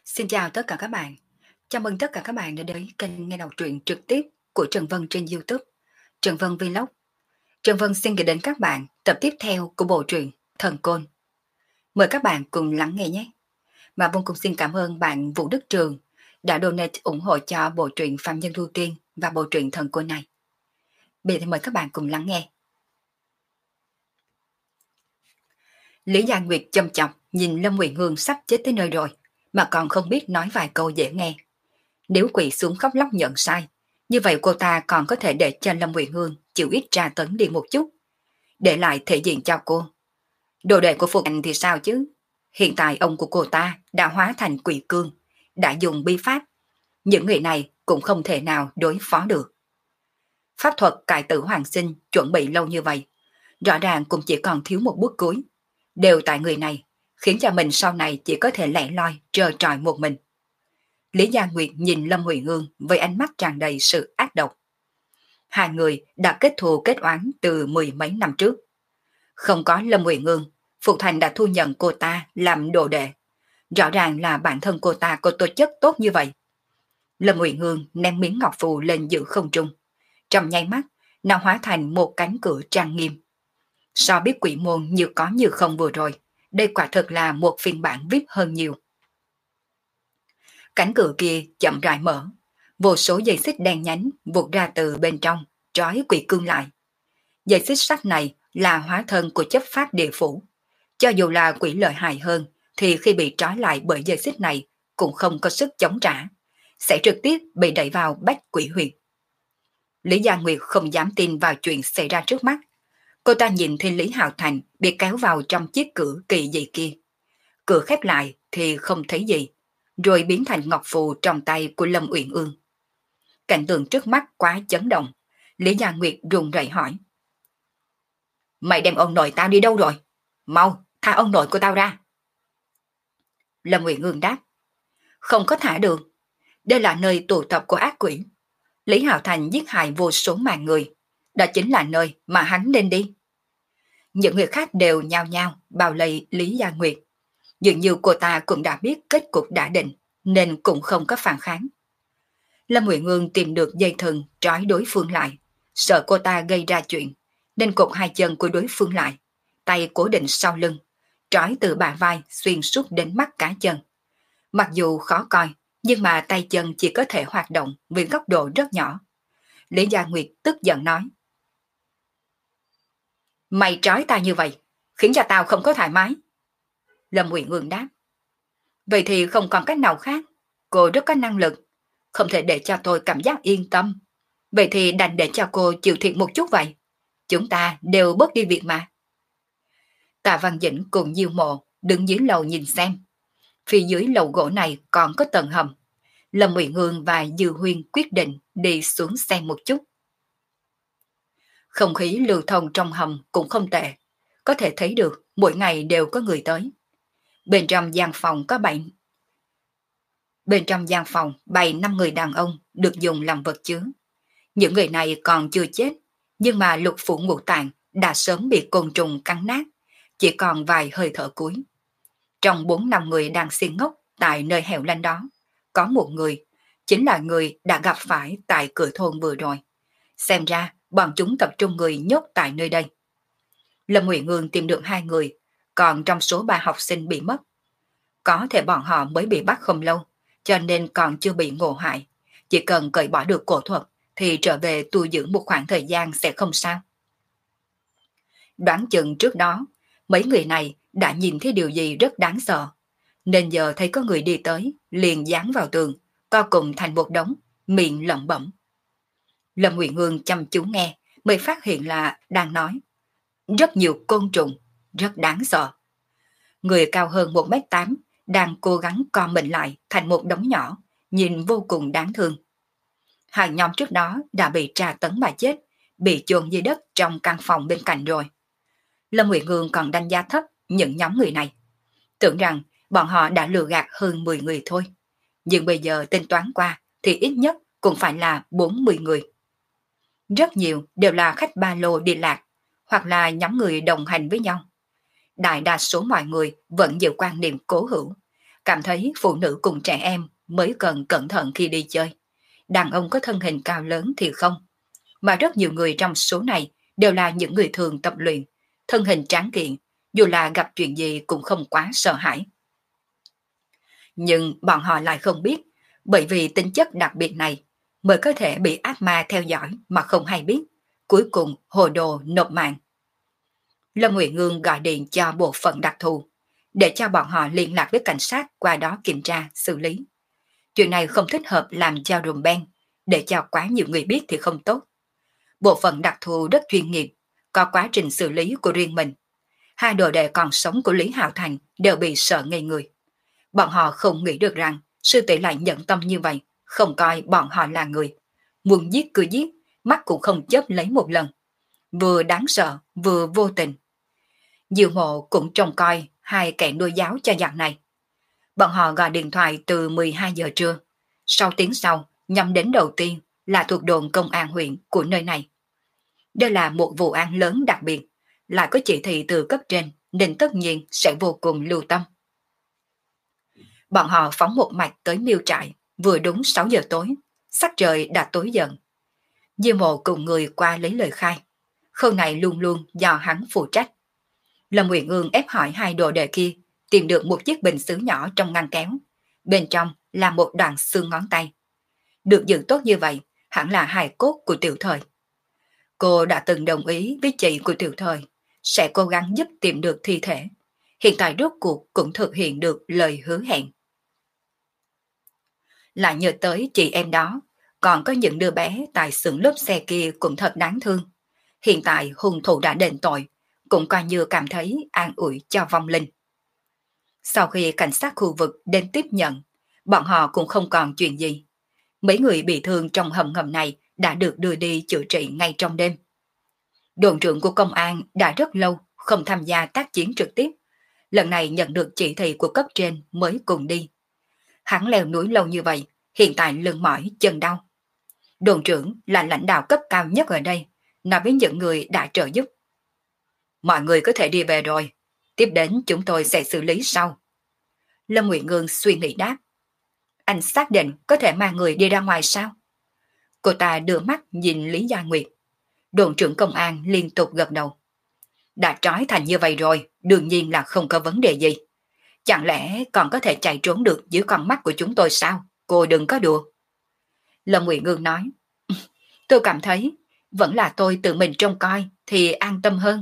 Xin chào tất cả các bạn. Chào mừng tất cả các bạn đã đến kênh nghe đọc truyện trực tiếp của Trần Vân trên YouTube, Trần Vân Vlog. Trần Vân xin gửi đến các bạn tập tiếp theo của bộ truyện Thần Côn. Mời các bạn cùng lắng nghe nhé. Và Vân cũng xin cảm ơn bạn Vũ Đức Trường đã donate ủng hộ cho bộ truyện Phạm Nhân Lưu Tiên và bộ truyện Thần Côn này. Bây giờ thì mời các bạn cùng lắng nghe. Lý Gia Nguyệt châm chọc nhìn Lâm Nguyện Hương sắp chết tới nơi rồi mà còn không biết nói vài câu dễ nghe. Nếu quỳ xuống khóc lóc nhận sai, như vậy cô ta còn có thể để cho Lâm Nguyện Hương chịu ít tra tấn đi một chút, để lại thể diện cho cô. Đồ đệ của Phục Anh thì sao chứ? Hiện tại ông của cô ta đã hóa thành quỷ cương, đã dùng bi pháp. Những người này cũng không thể nào đối phó được. Pháp thuật cải tử hoàng sinh chuẩn bị lâu như vậy, rõ ràng cũng chỉ còn thiếu một bước cuối. Đều tại người này, khiến cho mình sau này chỉ có thể lẻ loi trơ trọi một mình. Lý Gia Nguyệt nhìn Lâm Huệ Hương với ánh mắt tràn đầy sự ác độc. Hai người đã kết thù kết oán từ mười mấy năm trước. Không có Lâm Huệ Hương, Phục Thành đã thu nhận cô ta làm đồ đệ. Rõ ràng là bản thân cô ta có tố chất tốt như vậy. Lâm Huệ Hương ném miếng ngọc phù lên giữa không trung. Trong nháy mắt, nó hóa thành một cánh cửa trang nghiêm. So biết quỷ môn như có như không vừa rồi, đây quả thực là một phiên bản VIP hơn nhiều. Cánh cửa kia chậm rãi mở, vô số dây xích đen nhánh vụt ra từ bên trong, trói quỷ cương lại. Dây xích sắt này là hóa thân của chấp pháp địa phủ. Cho dù là quỷ lợi hại hơn, thì khi bị trói lại bởi dây xích này cũng không có sức chống trả, sẽ trực tiếp bị đẩy vào bách quỷ huyệt. Lý Gia Nguyệt không dám tin vào chuyện xảy ra trước mắt. Cô ta nhìn thấy Lý Hạo Thành bị kéo vào trong chiếc cửa kỳ dị kia. Cửa khép lại thì không thấy gì, rồi biến thành ngọc phù trong tay của Lâm Uyển Ương. Cảnh tượng trước mắt quá chấn động, Lý Gia Nguyệt run rẩy hỏi. Mày đem ông nội tao đi đâu rồi? Mau, tha ông nội của tao ra. Lâm Uyển Ương đáp. Không có thả được. Đây là nơi tụ tập của ác quỷ. Lý Hạo Thành giết hại vô số mạng người. Đó chính là nơi mà hắn nên đi. Những người khác đều nhao nhao bao lấy Lý Gia Nguyệt. Dường như cô ta cũng đã biết kết cục đã định, nên cũng không có phản kháng. Lâm Nguyện Ngương tìm được dây thừng trói đối phương lại, sợ cô ta gây ra chuyện, nên cột hai chân của đối phương lại, tay cố định sau lưng, trói từ bả vai xuyên suốt đến mắt cá chân. Mặc dù khó coi, nhưng mà tay chân chỉ có thể hoạt động với góc độ rất nhỏ. Lý Gia Nguyệt tức giận nói. Mày trói ta như vậy, khiến cho tao không có thoải mái. Lâm Nguyện Ngương đáp. Vậy thì không còn cách nào khác. Cô rất có năng lực, không thể để cho tôi cảm giác yên tâm. Vậy thì đành để cho cô chịu thiệt một chút vậy. Chúng ta đều bớt đi việc mà. Tạ Văn Dĩnh cùng Diêu Mộ đứng dưới lầu nhìn xem. Phía dưới lầu gỗ này còn có tầng hầm. Lâm Nguyện Hương và Dư Huyên quyết định đi xuống xem một chút. Không khí lưu thông trong hầm cũng không tệ. Có thể thấy được mỗi ngày đều có người tới. Bên trong gian phòng có bày 5 người đàn ông được dùng làm vật chứa. Những người này còn chưa chết, nhưng mà lục phủ ngũ tạng đã sớm bị côn trùng cắn nát, chỉ còn vài hơi thở cuối. Trong 4-5 người đang xiên ngốc tại nơi hẻo lánh đó, có một người, chính là người đã gặp phải tại cửa thôn vừa rồi. Xem ra bọn chúng tập trung người nhốt tại nơi đây. Lâm Nguyện Ngương tìm được 2 người, còn trong số 3 học sinh bị mất. Có thể bọn họ mới bị bắt không lâu, cho nên còn chưa bị ngộ hại. Chỉ cần cởi bỏ được cổ thuật thì trở về tu dưỡng một khoảng thời gian sẽ không sao. Đoán chừng trước đó, mấy người này đã nhìn thấy điều gì rất đáng sợ, nên giờ thấy có người đi tới, liền dán vào tường, co cùng thành một đống, miệng lẩm bẩm. Lâm Nguyện Hương chăm chú nghe, mới phát hiện là đang nói. Rất nhiều côn trùng, rất đáng sợ. Người cao hơn 1m8 đang cố gắng co mình lại thành một đống nhỏ, nhìn vô cùng đáng thương. Hai nhóm trước đó đã bị tra tấn mà chết, bị chôn dưới đất trong căn phòng bên cạnh rồi. Lâm Nguyệt Hương còn đánh giá thấp những nhóm người này. Tưởng rằng bọn họ đã lừa gạt hơn 10 người thôi. Nhưng bây giờ tính toán qua thì ít nhất cũng phải là 40 người. Rất nhiều đều là khách ba lô đi lạc, hoặc là nhóm người đồng hành với nhau. Đại đa số mọi người vẫn giữ quan niệm cố hữu, cảm thấy phụ nữ cùng trẻ em mới cần cẩn thận khi đi chơi. Đàn ông có thân hình cao lớn thì không, mà rất nhiều người trong số này đều là những người thường tập luyện, thân hình tráng kiện, dù là gặp chuyện gì cũng không quá sợ hãi. Nhưng bọn họ lại không biết, bởi vì tính chất đặc biệt này mới có thể bị ác ma theo dõi mà không hay biết, cuối cùng hồ đồ nộp mạng. Lâm Nguyệt Ngương gọi điện cho bộ phận đặc thù, để cho bọn họ liên lạc với cảnh sát qua đó kiểm tra, xử lý. Chuyện này không thích hợp làm cho rùm beng, để cho quá nhiều người biết thì không tốt. Bộ phận đặc thù rất chuyên nghiệp, có quá trình xử lý của riêng mình. Hai đồ đệ còn sống của Lý Hạo Thành đều bị sợ ngây người. Bọn họ không nghĩ được rằng sư tỷ lại nhận tâm như vậy, không coi bọn họ là người. Muốn giết cứ giết, mắt cũng không chớp lấy một lần. Vừa đáng sợ, vừa vô tình. Diệu Mộ cũng trông coi hai kẻ nuôi giáo cho giặc này. Bọn họ gọi điện thoại từ 12 giờ trưa. 6 tiếng sau, nhắm đến đầu tiên là thuộc đồn công an huyện của nơi này. Đây là một vụ án lớn đặc biệt, lại có chỉ thị từ cấp trên nên tất nhiên sẽ vô cùng lưu tâm. Bọn họ phóng một mạch tới miêu trại vừa đúng 6 giờ tối, sắc trời đã tối dần. Diêu Mộ cùng người qua lấy lời khai. Khâu này luôn luôn do hắn phụ trách. Lâm Uyển Ương ép hỏi hai đồ đệ kia tìm được một chiếc bình sứ nhỏ trong ngăn kéo. Bên trong là một đoạn xương ngón tay. Được giữ tốt như vậy, hẳn là hài cốt của Tiểu Thời. Cô đã từng đồng ý với chị của Tiểu Thời, sẽ cố gắng giúp tìm được thi thể. Hiện tại rốt cuộc cũng thực hiện được lời hứa hẹn. Lại nhớ tới chị em đó, còn có những đứa bé tại xưởng lốp xe kia cũng thật đáng thương. Hiện tại hung thủ đã đền tội, cũng coi như cảm thấy an ủi cho vong linh. Sau khi cảnh sát khu vực đến tiếp nhận, bọn họ cũng không còn chuyện gì. Mấy người bị thương trong hầm ngầm này đã được đưa đi chữa trị ngay trong đêm. Đồn trưởng của công an đã rất lâu không tham gia tác chiến trực tiếp. Lần này nhận được chỉ thị của cấp trên mới cùng đi. Hắn leo núi lâu như vậy, hiện tại lưng mỏi chân đau. Đồn trưởng là lãnh đạo cấp cao nhất ở đây, nói với những người đã trợ giúp. Mọi người có thể đi về rồi, tiếp đến chúng tôi sẽ xử lý sau. Lâm Nguyệt Ngương suy nghĩ đáp. Anh xác định có thể mang người đi ra ngoài sao? Cô ta đưa mắt nhìn Lý Gia Nguyệt. Đồn trưởng công an liên tục gật đầu. Đã trói thành như vậy rồi, đương nhiên là không có vấn đề gì. Chẳng lẽ còn có thể chạy trốn được dưới con mắt của chúng tôi sao? Cô đừng có đùa. Lâm Nguyệt Ngương nói. Tôi cảm thấy vẫn là tôi tự mình trông coi thì an tâm hơn.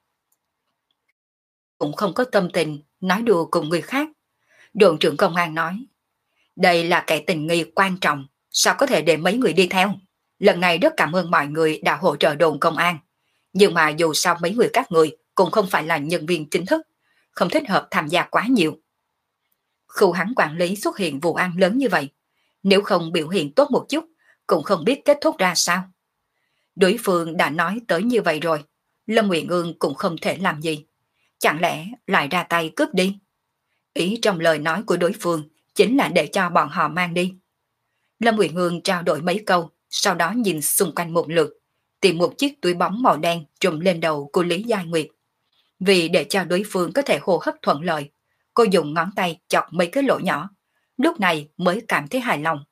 Cũng không có tâm tình nói đùa cùng người khác. Đồn trưởng công an nói. Đây là kẻ tình nghi quan trọng, sao có thể để mấy người đi theo? Lần này rất cảm ơn mọi người đã hỗ trợ đồn công an. Nhưng mà dù sao mấy người các người cũng không phải là nhân viên chính thức, không thích hợp tham gia quá nhiều. Khu hắn quản lý xuất hiện vụ án lớn như vậy, nếu không biểu hiện tốt một chút, cũng không biết kết thúc ra sao. Đối phương đã nói tới như vậy rồi, Lâm Nguyệt Ương cũng không thể làm gì. Chẳng lẽ lại ra tay cướp đi? Ý trong lời nói của đối phương chính là để cho bọn họ mang đi. Lâm Nguyệt Ương trao đổi mấy câu, sau đó nhìn xung quanh một lượt, tìm một chiếc túi bóng màu đen trùm lên đầu của Lý Gia Nguyệt. Vì để cho đối phương có thể hô hấp thuận lợi, cô dùng ngón tay chọc mấy cái lỗ nhỏ, lúc này mới cảm thấy hài lòng.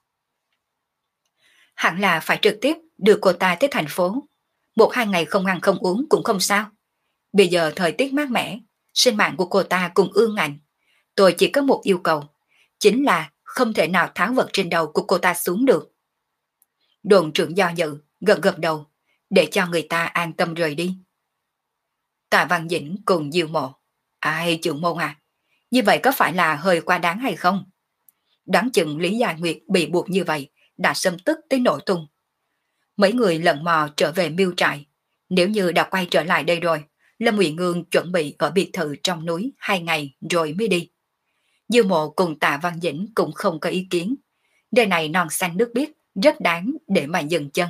Hẳn là phải trực tiếp đưa cô ta tới thành phố. 1-2 ngày không ăn không uống cũng không sao. Bây giờ thời tiết mát mẻ, sinh mạng của cô ta cũng ương ngạnh. Tôi chỉ có một yêu cầu, chính là không thể nào tháo vật trên đầu của cô ta xuống được. Đồn trưởng do dự, gật gật đầu, để cho người ta an tâm rời đi. Tạ Văn Dĩnh cùng Diêu Mộ. Ai trưởng môn à? Như vậy có phải là hơi quá đáng hay không? Đoán chừng Lý Gia Nguyệt bị buộc như vậy, đã xâm tức tới nổ tung. Mấy người lận mò trở về miêu trại. Nếu như đã quay trở lại đây rồi, Lâm Uyển Ngương chuẩn bị ở biệt thự trong núi 2 ngày rồi mới đi. Diêu Mộ cùng Tạ Văn Dĩnh cũng không có ý kiến. Nơi này non xanh nước biếc, rất đáng để mà dừng chân.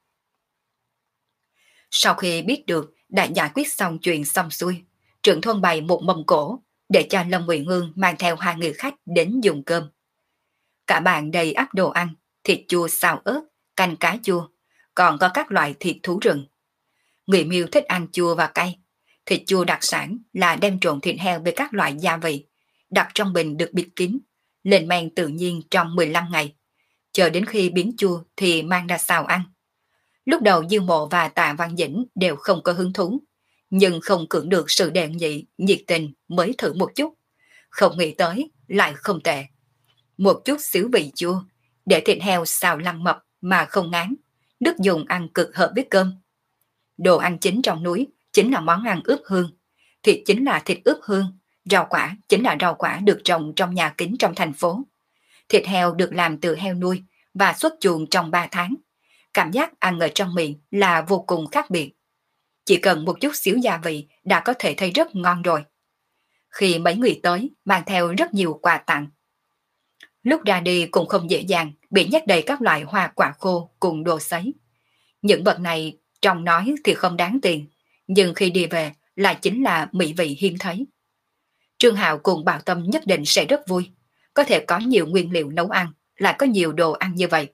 Sau khi biết được đã giải quyết xong chuyện xong xuôi, trưởng thôn bày một mâm cỗ để cho Lâm Uyển Ngương mang theo 2 người khách đến dùng cơm. Cả bàn đầy ắp đồ ăn, thịt chua xào ớt, canh cá chua, còn có các loại thịt thú rừng. Người Miêu thích ăn chua và cay. Thịt chua đặc sản là đem trộn thịt heo với các loại gia vị, đặt trong bình được bịt kín, lên men tự nhiên trong 15 ngày. Chờ đến khi biến chua thì mang ra xào ăn. Lúc đầu Dương Mộ và Tạ Văn Dĩnh đều không có hứng thú, nhưng không cưỡng được sự đề nghị nhiệt tình mới thử một chút. Không nghĩ tới, lại không tệ. Một chút xíu vị chua, để thịt heo xào lăn mập mà không ngán, nước dùng ăn cực hợp với cơm. Đồ ăn chính trong núi chính là món ăn ướp hương, thịt chính là thịt ướp hương, rau quả chính là rau quả được trồng trong nhà kính trong thành phố. Thịt heo được làm từ heo nuôi và xuất chuồng trong 3 tháng. Cảm giác ăn ở trong miệng là vô cùng khác biệt. Chỉ cần một chút xíu gia vị đã có thể thấy rất ngon rồi. Khi mấy người tới, mang theo rất nhiều quà tặng. Lúc ra đi cũng không dễ dàng, bị nhét đầy các loại hoa quả khô cùng đồ sấy. Những vật này trong nói thì không đáng tiền, nhưng khi đi về lại chính là mỹ vị hiếm thấy. Trương Hạo cùng Bảo Tâm nhất định sẽ rất vui, có thể có nhiều nguyên liệu nấu ăn, lại có nhiều đồ ăn như vậy.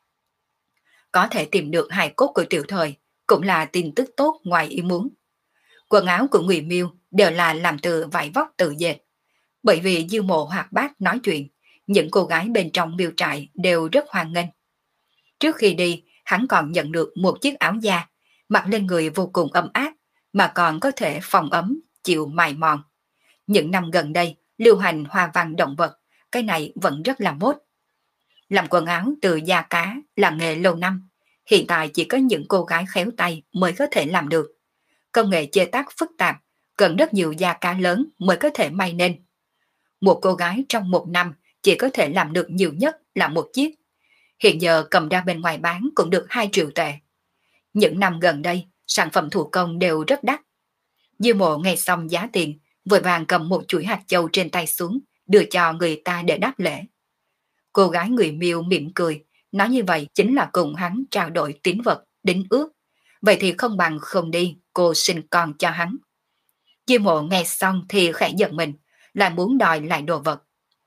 Có thể tìm được hài cốt của Tiểu Thời cũng là tin tức tốt ngoài ý muốn. Quần áo của Ngụy Miêu đều là làm từ vải vóc tự dệt. Bởi vì Diêu Mộ hoạt bát nói chuyện, những cô gái bên trong miêu trại đều rất hoan nghênh. Trước khi đi, hắn còn nhận được một chiếc áo da, mặc lên người vô cùng ấm áp, mà còn có thể phòng ấm, chịu mài mòn. Những năm gần đây, lưu hành hoa văn động vật, cái này vẫn rất là mốt. Làm quần áo từ da cá là nghề lâu năm, hiện tại chỉ có những cô gái khéo tay mới có thể làm được. Công nghệ chế tác phức tạp, cần rất nhiều da cá lớn mới có thể may nên. Một cô gái trong một năm chỉ có thể làm được nhiều nhất là một chiếc. Hiện giờ cầm ra bên ngoài bán cũng được 2 triệu tệ. Những năm gần đây, sản phẩm thủ công đều rất đắt. Diêu Mộ nghe xong giá tiền, vội vàng cầm một chuỗi hạt châu trên tay xuống, đưa cho người ta để đáp lễ. Cô gái người Miêu mỉm cười, nói như vậy chính là cùng hắn trao đổi tín vật, đính ước. Vậy thì không bằng không đi, cô sinh con cho hắn. Diêu Mộ nghe xong thì khẽ giật mình, lại muốn đòi lại đồ vật.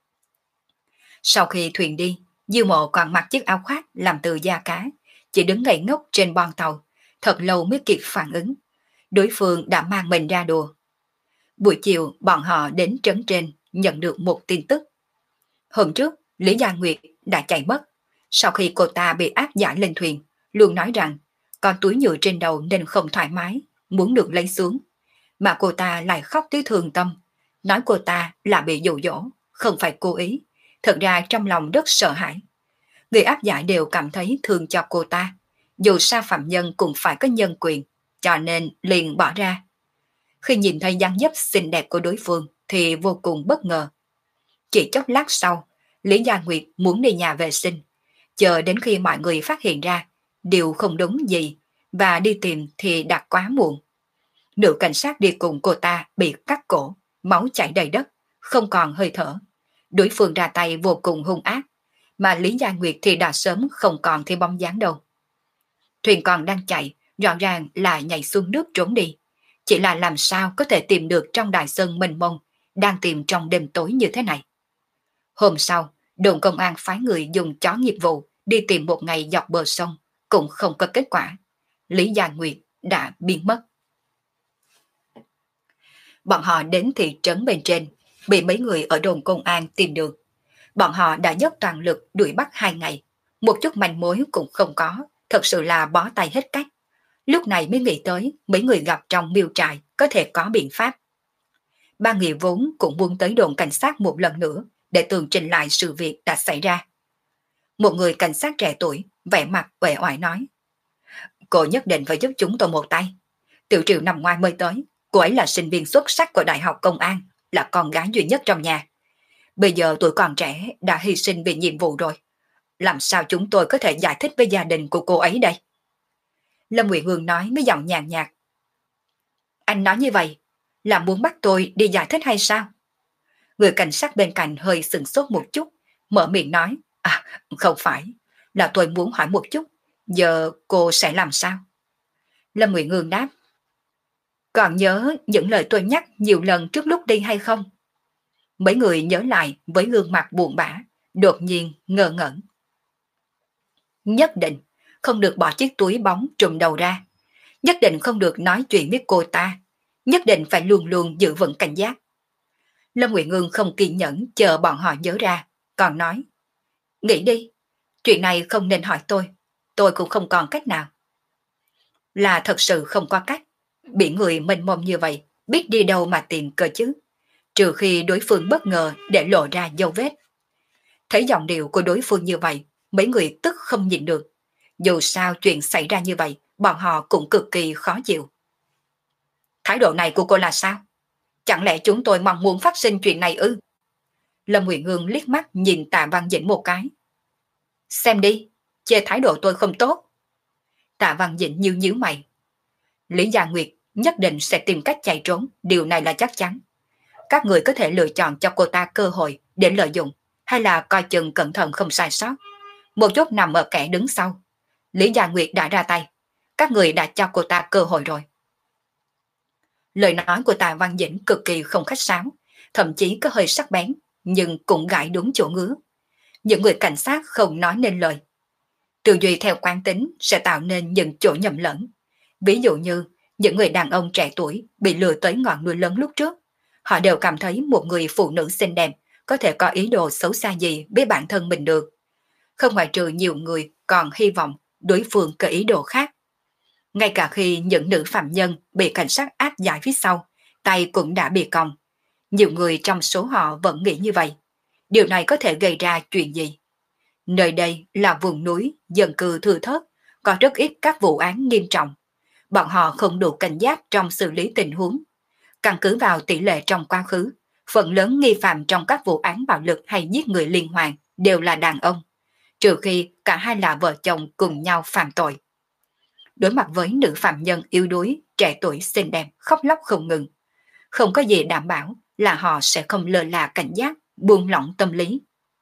Sau khi thuyền đi, Diêu Mộ còn mặc chiếc áo khoác làm từ da cá, chỉ đứng ngây ngốc trên bon tàu, thật lâu mới kịp phản ứng. Đối phương đã mang mình ra đùa. Buổi chiều, bọn họ đến trấn trên, nhận được một tin tức. Hôm trước, Lý Gia Nguyệt đã chạy mất. Sau khi cô ta bị áp giải lên thuyền, luôn nói rằng con túi nhựa trên đầu nên không thoải mái, muốn được lấy xuống. Mà cô ta lại khóc tới thương tâm, nói cô ta là bị dụ dỗ, không phải cố ý. Thật ra trong lòng rất sợ hãi. Người áp giải đều cảm thấy thương cho cô ta. Dù sao phạm nhân cũng phải có nhân quyền, cho nên liền bỏ ra. Khi nhìn thấy dáng dấp xinh đẹp của đối phương thì vô cùng bất ngờ. Chỉ chốc lát sau, Lý Gia Nguyệt muốn đi nhà vệ sinh. Chờ đến khi mọi người phát hiện ra điều không đúng gì và đi tìm thì đã quá muộn. Nữ cảnh sát đi cùng cô ta bị cắt cổ, máu chảy đầy đất, không còn hơi thở. Đối phương ra tay vô cùng hung ác, mà Lý Gia Nguyệt thì đã sớm không còn thấy bóng dáng đâu. Thuyền còn đang chạy, rõ ràng là nhảy xuống nước trốn đi. Chỉ là làm sao có thể tìm được trong đại sơn mênh mông, đang tìm trong đêm tối như thế này. Hôm sau, đồn công an phái người dùng chó nghiệp vụ đi tìm một ngày dọc bờ sông, cũng không có kết quả. Lý Gia Nguyệt đã biến mất. Bọn họ đến thị trấn bên trên, bị mấy người ở đồn công an tìm được. Bọn họ đã dốc toàn lực đuổi bắt 2 ngày, một chút manh mối cũng không có, thật sự là bó tay hết cách. Lúc này mới nghĩ tới mấy người gặp trong miêu trại có thể có biện pháp. Ba người vốn cũng muốn tới đồn cảnh sát một lần nữa để tường trình lại sự việc đã xảy ra. Một người cảnh sát trẻ tuổi, vẻ mặt uể oải nói: Cô nhất định phải giúp chúng tôi một tay. Tiểu Triệu nằm ngoài mới tới, cô ấy là sinh viên xuất sắc của Đại học Công an, là con gái duy nhất trong nhà. Bây giờ tuổi còn trẻ đã hy sinh vì nhiệm vụ rồi. Làm sao chúng tôi có thể giải thích với gia đình của cô ấy đây? Lâm Nguyệt Hương nói với giọng nhàn nhạt: Anh nói như vậy là muốn bắt tôi đi giải thích hay sao? Người cảnh sát bên cạnh hơi sửng sốt một chút, mở miệng nói: Không phải, là tôi muốn hỏi một chút, giờ cô sẽ làm sao? Lâm Nguyệt Hương đáp: Còn nhớ những lời tôi nhắc nhiều lần trước lúc đi hay không? Mấy người nhớ lại với gương mặt buồn bã, đột nhiên ngơ ngẩn. Nhất định không được bỏ chiếc túi bóng trùm đầu ra. Nhất định không được nói chuyện với cô ta. Nhất định phải luôn luôn giữ vững cảnh giác. Lâm Nguyện Ngương không kiên nhẫn chờ bọn họ nhớ ra, còn nói, nghĩ đi, chuyện này không nên hỏi tôi cũng không còn cách nào. Là thật sự không có cách, bị người mênh mông như vậy, biết đi đâu mà tìm cơ chứ, trừ khi đối phương bất ngờ để lộ ra dấu vết. Thấy giọng điệu của đối phương như vậy, mấy người tức không nhịn được. Dù sao chuyện xảy ra như vậy, bọn họ cũng cực kỳ khó chịu. Thái độ này của cô là sao? Chẳng lẽ chúng tôi mong muốn phát sinh chuyện này ư? Lâm Nguyện Ngương liếc mắt nhìn Tạ Văn Dĩnh một cái. Xem đi, chê thái độ tôi không tốt. Tạ Văn Dĩnh nhíu mày. Lý Gia Nguyệt nhất định sẽ tìm cách chạy trốn, điều này là chắc chắn. Các người có thể lựa chọn cho cô ta cơ hội để lợi dụng, hay là coi chừng cẩn thận không sai sót. Một chút nằm ở kẻ đứng sau. Lý Gia Nguyệt đã ra tay, các người đã cho cô ta cơ hội rồi. Lời nói của Tạ Văn Dĩnh cực kỳ không khách sáo, thậm chí có hơi sắc bén, nhưng cũng gãi đúng chỗ ngứa. Những người cảnh sát không nói nên lời. Tư duy theo quán tính sẽ tạo nên những chỗ nhầm lẫn. Ví dụ như những người đàn ông trẻ tuổi bị lừa tới ngọn núi lớn lúc trước, họ đều cảm thấy một người phụ nữ xinh đẹp có thể có ý đồ xấu xa gì với bản thân mình được. Không ngoại trừ nhiều người còn hy vọng đối phương có ý đồ khác. Ngay cả khi những nữ phạm nhân bị cảnh sát áp giải phía sau, tay cũng đã bị còng. Nhiều người trong số họ vẫn nghĩ như vậy. Điều này có thể gây ra chuyện gì? Nơi đây là vùng núi, dân cư thưa thớt, có rất ít các vụ án nghiêm trọng. Bọn họ không đủ cảnh giác trong xử lý tình huống. Căn cứ vào tỷ lệ trong quá khứ, phần lớn nghi phạm trong các vụ án bạo lực hay giết người liên hoàn đều là đàn ông, trừ khi cả hai là vợ chồng cùng nhau phạm tội. Đối mặt với nữ phạm nhân yếu đuối, trẻ tuổi xinh đẹp, khóc lóc không ngừng, không có gì đảm bảo là họ sẽ không lơ là cảnh giác, buông lỏng tâm lý.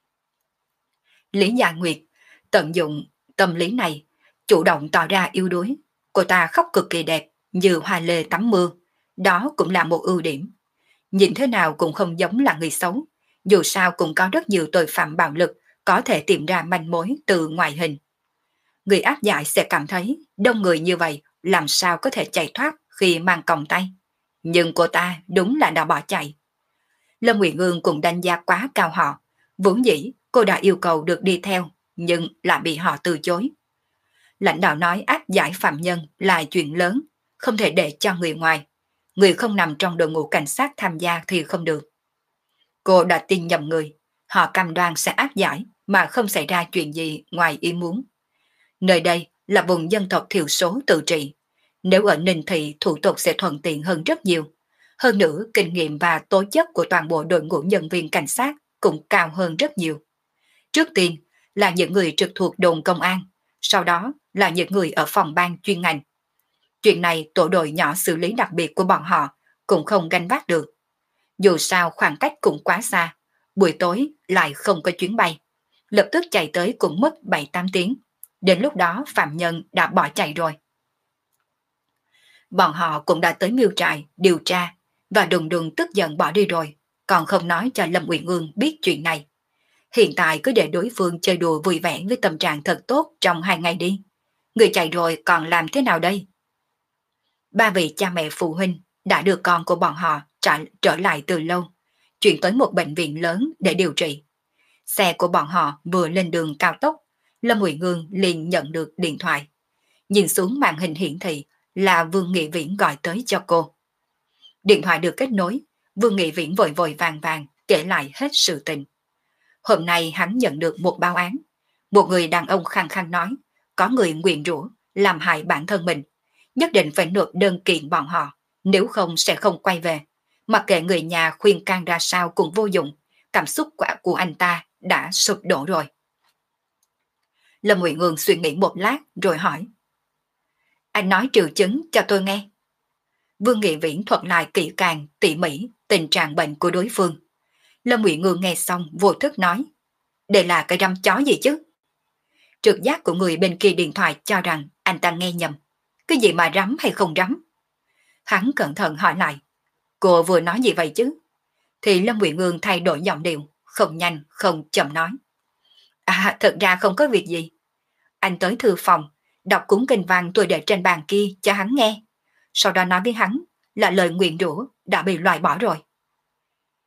Lý Gia Nguyệt tận dụng tâm lý này, chủ động tỏ ra yếu đuối. Cô ta khóc cực kỳ đẹp, như hoa lê tắm mưa. Đó cũng là một ưu điểm. Nhìn thế nào cũng không giống là người xấu. Dù sao cũng có rất nhiều tội phạm bạo lực có thể tìm ra manh mối từ ngoại hình. Người áp giải sẽ cảm thấy đông người như vậy làm sao có thể chạy thoát khi mang còng tay. Nhưng cô ta đúng là đã bỏ chạy. Lâm Nguyện Ngương cũng đánh giá quá cao họ. Vốn dĩ cô đã yêu cầu được đi theo, nhưng lại bị họ từ chối. Lãnh đạo nói áp giải phạm nhân là chuyện lớn, không thể để cho người ngoài. Người không nằm trong đội ngũ cảnh sát tham gia thì không được. Cô đã tin nhầm người, họ cam đoan sẽ áp giải mà không xảy ra chuyện gì ngoài ý muốn. Nơi đây là vùng dân tộc thiểu số tự trị. Nếu ở Ninh Thị thủ tục sẽ thuận tiện hơn rất nhiều. Hơn nữa, kinh nghiệm và tố chất của toàn bộ đội ngũ nhân viên cảnh sát cũng cao hơn rất nhiều. Trước tiên là những người trực thuộc đồn công an, sau đó là những người ở phòng ban chuyên ngành. Chuyện này tổ đội nhỏ xử lý đặc biệt của bọn họ cũng không gánh vác được. Dù sao khoảng cách cũng quá xa, buổi tối lại không có chuyến bay. Lập tức chạy tới cũng mất 7-8 tiếng. Đến lúc đó phạm nhân đã bỏ chạy rồi. Bọn họ cũng đã tới miêu trại điều tra và đùng đùng tức giận bỏ đi rồi, còn không nói cho Lâm Uyển Ương biết chuyện này. Hiện tại cứ để đối phương chơi đùa vui vẻ với tâm trạng thật tốt trong 2 ngày đi. Người chạy rồi còn làm thế nào đây? Ba vị cha mẹ phụ huynh đã đưa con của bọn họ trở lại từ lâu, chuyển tới một bệnh viện lớn để điều trị. Xe của bọn họ vừa lên đường cao tốc, Lâm Uyển Ương liền nhận được điện thoại. Nhìn xuống màn hình hiển thị là Vương Nghị Viễn gọi tới cho cô. Điện thoại được kết nối, Vương Nghị Viễn vội vội vàng vàng kể lại hết sự tình. Hôm nay hắn nhận được một báo án. Một người đàn ông khăng khăng nói, có người nguyền rủa làm hại bản thân mình. Nhất định phải nộp đơn kiện bọn họ, nếu không sẽ không quay về. Mặc kệ người nhà khuyên can ra sao cũng vô dụng, cảm xúc của anh ta đã sụp đổ rồi. Lâm Uyển Ương suy nghĩ một lát rồi hỏi. Anh nói triệu chứng cho tôi nghe. Vương Nghị Viễn thuật lại kỹ càng, tỉ mỉ tình trạng bệnh của đối phương. Lâm Uyển Ương nghe xong vô thức nói. Đây là cái răm chó gì chứ? Trực giác của người bên kia điện thoại cho rằng anh ta nghe nhầm. Cái gì mà rắm hay không rắm? Hắn cẩn thận hỏi lại. Cô vừa nói gì vậy chứ? Thì Lâm Uyển Ương thay đổi giọng điệu, không nhanh không chậm nói. À, thật ra không có việc gì. Anh tới thư phòng, đọc cuốn kinh văn tôi để trên bàn kia cho hắn nghe. Sau đó nói với hắn là lời nguyền rủa đã bị loại bỏ rồi.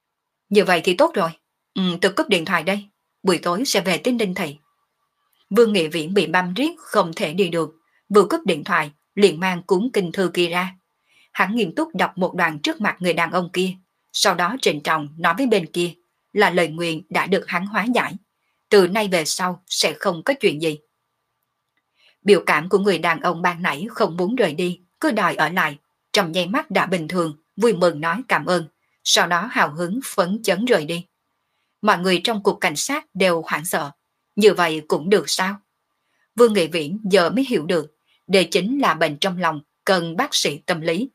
Như vậy thì tốt rồi. Tôi cúp điện thoại đây. Buổi tối sẽ về tới Ninh Thị. Vương Nghị Viễn bị băm riết không thể đi được. Vừa cúp điện thoại, liền mang cuốn kinh thư kia ra. Hắn nghiêm túc đọc một đoạn trước mặt người đàn ông kia. Sau đó trịnh trọng nói với bên kia là lời nguyền đã được hắn hóa giải. Từ nay về sau sẽ không có chuyện gì. Biểu cảm của người đàn ông ban nãy không muốn rời đi, cứ đòi ở lại. Trong nháy mắt đã bình thường, vui mừng nói cảm ơn. Sau đó hào hứng phấn chấn rời đi. Mọi người trong cục cảnh sát đều hoảng sợ. Như vậy cũng được sao? Vương Nghị Viễn giờ mới hiểu được, đây chính là bệnh trong lòng, cần bác sĩ tâm lý.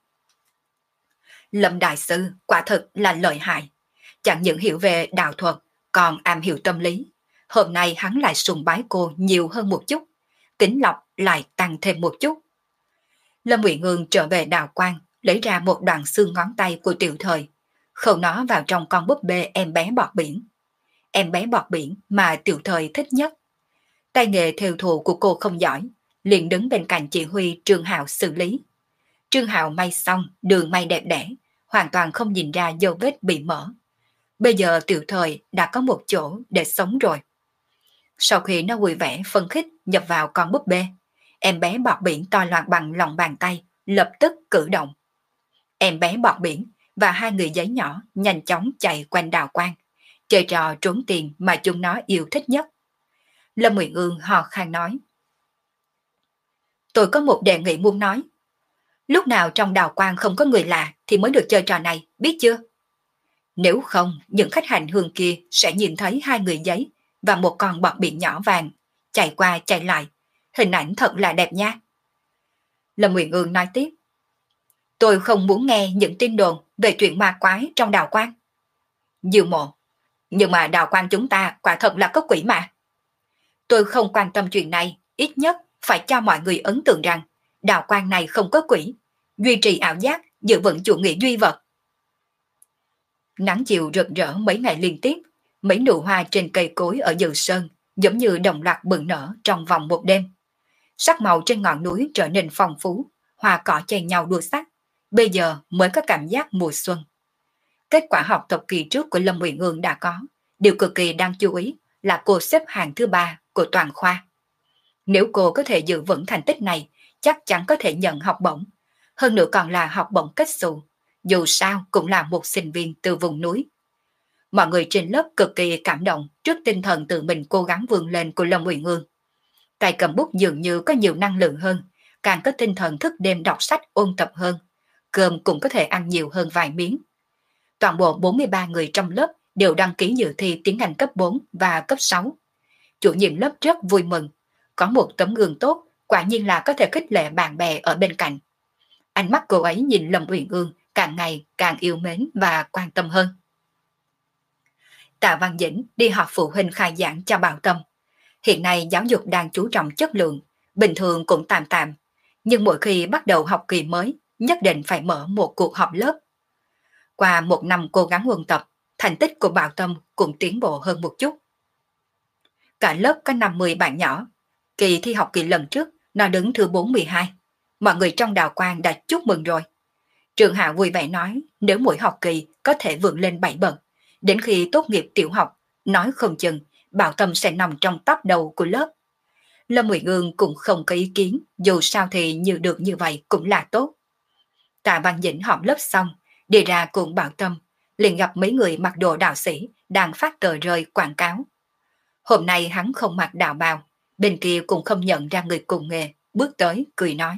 Lâm Đại Sư quả thật là lợi hại. Chẳng những hiểu về đạo thuật, còn am hiểu tâm lý. Hôm nay hắn lại sùng bái cô nhiều hơn một chút. Kính lọc lại tăng thêm một chút. Lâm Uyển Ngương trở về đào quang, lấy ra một đoạn xương ngón tay của Tiểu Thời, khâu nó vào trong con búp bê em bé bọt biển. Em bé bọt biển mà Tiểu Thời thích nhất. Tay nghề thêu thùa của cô không giỏi, liền đứng bên cạnh chỉ huy Trương Hạo xử lý. Trương Hạo may xong, đường may đẹp đẽ, hoàn toàn không nhìn ra dấu vết bị mở. Bây giờ Tiểu Thời đã có một chỗ để sống rồi. Sau khi nó vui vẻ phân khích nhập vào con búp bê, em bé bọt biển to loạn bằng lòng bàn tay, lập tức cử động. Em bé bọt biển và hai người giấy nhỏ nhanh chóng chạy quanh đào quang, chơi trò trốn tiền mà chúng nó yêu thích nhất. Lâm Uyển Ương hò khan nói: Tôi có một đề nghị muốn nói. Lúc nào trong đào quang không có người lạ thì mới được chơi trò này, biết chưa? Nếu không, những khách hành hương kia sẽ nhìn thấy hai người giấy và một con bọt biển nhỏ vàng chạy qua chạy lại. Hình ảnh thật là đẹp nha. Lâm Uyển Ương nói tiếp: Tôi không muốn nghe những tin đồn về chuyện ma quái trong đào quang. Diệu Mộ: Nhưng mà đào quang chúng ta quả thật là có quỷ mà. Tôi không quan tâm chuyện này, ít nhất phải cho mọi người ấn tượng rằng đào quang này không có quỷ, duy trì ảo giác, giữ vững chủ nghĩa duy vật. Nắng chiều rực rỡ mấy ngày liên tiếp, mấy nụ hoa trên cây cối ở Dự Sơn giống như đồng loạt bừng nở trong vòng một đêm. Sắc màu trên ngọn núi trở nên phong phú, hoa cỏ chày nhau đua sắc, bây giờ mới có cảm giác mùa xuân. Kết quả học tập kỳ trước của Lâm Uyển Ương đã có, điều cực kỳ đáng chú ý là cô xếp hạng thứ 3 của toàn khoa. Nếu cô có thể giữ vững thành tích này, chắc chắn có thể nhận học bổng, hơn nữa còn là học bổng kết xù, dù sao cũng là một sinh viên từ vùng núi. Mọi người trên lớp cực kỳ cảm động trước tinh thần tự mình cố gắng vươn lên của Lâm Uyển Ương. Tay cầm bút dường như có nhiều năng lượng hơn, càng có tinh thần thức đêm đọc sách ôn tập hơn, cơm cũng có thể ăn nhiều hơn vài miếng. Toàn bộ 43 người trong lớp đều đăng ký dự thi tiếng Anh cấp 4 và cấp 6. Chủ nhiệm lớp rất vui mừng, có một tấm gương tốt, quả nhiên là có thể khích lệ bạn bè ở bên cạnh. Ánh mắt cô ấy nhìn Lâm Uyển Ương càng ngày càng yêu mến và quan tâm hơn. Tạ Văn Dĩnh đi họp phụ huynh khai giảng cho Bảo Tâm. Hiện nay giáo dục đang chú trọng chất lượng, bình thường cũng tạm tạm, nhưng mỗi khi bắt đầu học kỳ mới, nhất định phải mở một cuộc họp lớp. Qua một năm cố gắng ôn tập, thành tích của Bảo Tâm cũng tiến bộ hơn một chút. Cả lớp có 50 bạn nhỏ, kỳ thi học kỳ lần trước, nó đứng thứ 42. Mọi người trong đào quang đã chúc mừng rồi. Trường Hạ vui vẻ nói nếu mỗi học kỳ có thể vượt lên 7 bậc, đến khi tốt nghiệp tiểu học, nói không chừng Bảo Tâm sẽ nằm trong top đầu của lớp. Lâm Uyển Ương cũng không có ý kiến, dù sao thì như được như vậy cũng là tốt. Tạ Văn Dĩnh họp lớp xong, đi ra cùng Bảo Tâm, liền gặp mấy người mặc đồ đạo sĩ đang phát tờ rơi quảng cáo. Hôm nay hắn không mặc đạo bào, bên kia cũng không nhận ra người cùng nghề, bước tới cười nói: